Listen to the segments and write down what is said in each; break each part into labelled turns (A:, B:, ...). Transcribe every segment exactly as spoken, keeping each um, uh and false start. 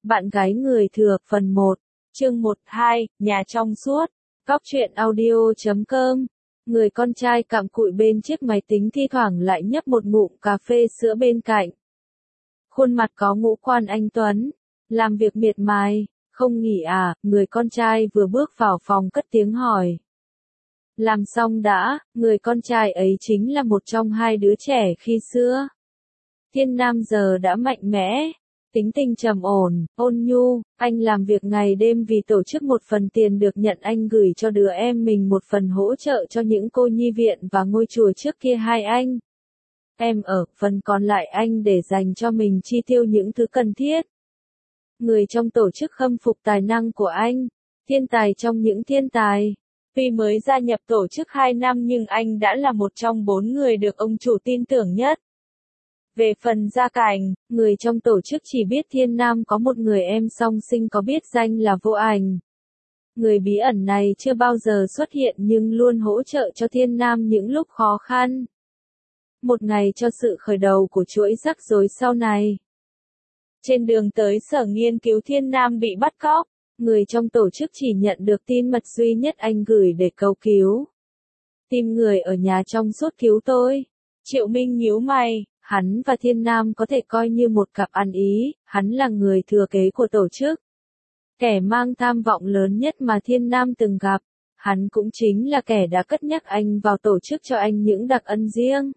A: Bạn gái người thừa phần một, chương một hai, nhà trong suốt, góc truyện audio chấm com. Người con trai cặm cụi bên chiếc máy tính thi thoảng lại nhấp một ngụm cà phê sữa bên cạnh. Khuôn mặt có ngũ quan anh tuấn, làm việc miệt mài, không nghỉ à, người con trai vừa bước vào phòng cất tiếng hỏi. Làm xong đã, người con trai ấy chính là một trong hai đứa trẻ khi xưa. Thiên Nam giờ đã mạnh mẽ, tính tình trầm ổn, ôn nhu, anh làm việc ngày đêm vì tổ chức một phần tiền được nhận anh gửi cho đứa em mình một phần hỗ trợ cho những cô nhi viện và ngôi chùa trước kia hai anh. Em ở, phần còn lại anh để dành cho mình chi tiêu những thứ cần thiết. Người trong tổ chức khâm phục tài năng của anh, thiên tài trong những thiên tài. Tuy mới gia nhập tổ chức hai năm nhưng anh đã là một trong bốn người được ông chủ tin tưởng nhất. Về phần gia cảnh, người trong tổ chức chỉ biết Thiên Nam có một người em song sinh có biết danh là Vô Ảnh. Người bí ẩn này chưa bao giờ xuất hiện nhưng luôn hỗ trợ cho Thiên Nam những lúc khó khăn. Một ngày cho sự khởi đầu của chuỗi rắc rối sau này. Trên đường tới sở nghiên cứu Thiên Nam bị bắt cóc, người trong tổ chức chỉ nhận được tin mật duy nhất anh gửi để cầu cứu. Tìm người ở nhà trong suốt cứu tôi. Triệu Minh nhíu mày. Hắn và Thiên Nam có thể coi như một cặp ăn ý, hắn là người thừa kế của tổ chức. Kẻ mang tham vọng lớn nhất mà Thiên Nam từng gặp, hắn cũng chính là kẻ đã cất nhắc anh vào tổ chức cho anh những đặc ân riêng.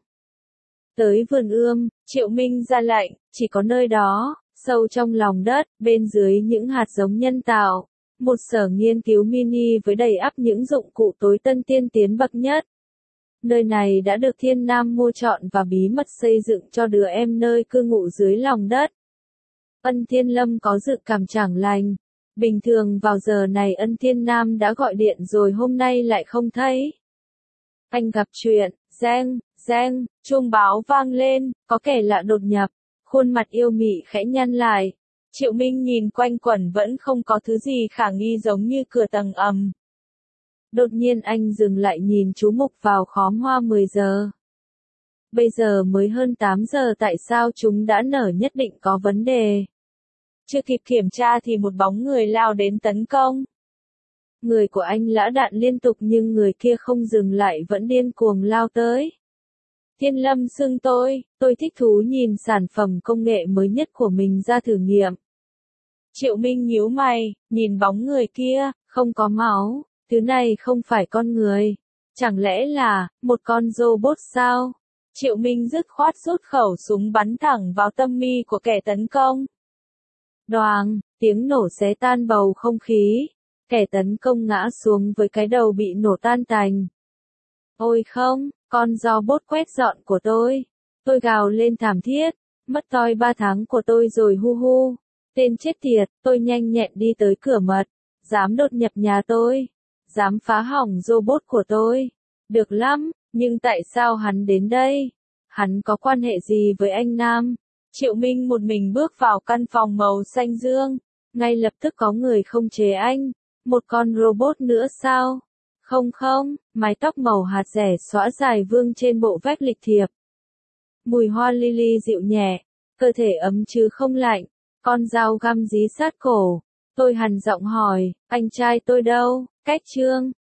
A: Tới vườn ươm, Triệu Minh ra lệnh, chỉ có nơi đó, sâu trong lòng đất, bên dưới những hạt giống nhân tạo, một sở nghiên cứu mini với đầy ắp những dụng cụ tối tân tiên tiến bậc nhất. Nơi này đã được Thiên Nam mua trọn và bí mật xây dựng cho đứa em nơi cư ngụ dưới lòng đất. Ân Thiên Lâm có dự cảm chẳng lành. Bình thường vào giờ này Ân Thiên Nam đã gọi điện rồi hôm nay lại không thấy. Anh gặp chuyện, reng, reng, chuông báo vang lên, có kẻ lạ đột nhập. Khuôn mặt yêu mị khẽ nhăn lại. Triệu Minh nhìn quanh quẩn vẫn không có thứ gì khả nghi giống như cửa tầng ầm. Đột nhiên anh dừng lại nhìn chú mục vào khóm hoa mười giờ. Bây giờ mới hơn tám giờ tại sao chúng đã nở nhất định có vấn đề. Chưa kịp kiểm tra thì một bóng người lao đến tấn công. Người của anh lã đạn liên tục nhưng người kia không dừng lại vẫn điên cuồng lao tới. Thiên Lâm xưng tôi, tôi thích thú nhìn sản phẩm công nghệ mới nhất của mình ra thử nghiệm. Triệu Minh nhíu mày, nhìn bóng người kia, không có máu. Thứ này không phải con người. Chẳng lẽ là, một con robot sao? Triệu Minh dứt khoát rút khẩu súng bắn thẳng vào tâm mi của kẻ tấn công. Đoàng, tiếng nổ xé tan bầu không khí. Kẻ tấn công ngã xuống với cái đầu bị nổ tan tành. Ôi không, con robot quét dọn của tôi. Tôi gào lên thảm thiết. Mất toi ba tháng của tôi rồi hu hu. Tên chết tiệt, tôi nhanh nhẹn đi tới cửa mật. Dám đột nhập nhà tôi. Dám phá hỏng robot của tôi. Được lắm, nhưng tại sao hắn đến đây? Hắn có quan hệ gì với anh Nam? Triệu Minh một mình bước vào căn phòng màu xanh dương. Ngay lập tức có người không chế anh. Một con robot nữa sao? Không không, mái tóc màu hạt rẻ xõa dài vương trên bộ vest lịch thiệp. Mùi hoa lily dịu nhẹ, cơ thể ấm chứ không lạnh. Con dao găm dí sát cổ. Tôi hằn giọng hỏi, anh trai tôi đâu? Cách chương,